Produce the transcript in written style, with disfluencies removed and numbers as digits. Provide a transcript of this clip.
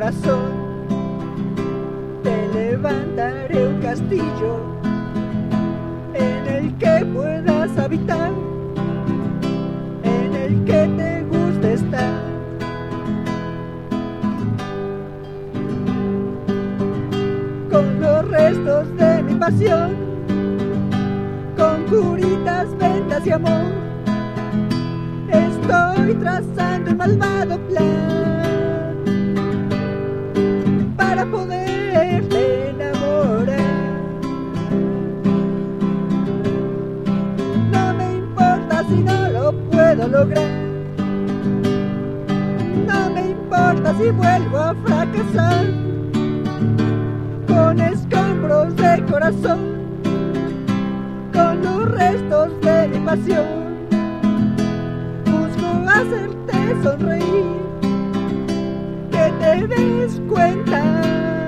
corazón. Te levantaré un castillo en el que puedas habitar, en el que te guste estar. Con los restos de mi pasión, con curitas, vendas y amor, estoy trazando un malvado plan para poderte enamorar. No me importa si no lo puedo lograr, no me importa si vuelvo a fracasar. Con escombros de corazón, con los restos de mi pasión, busco hacerte sonreír, que te des cuenta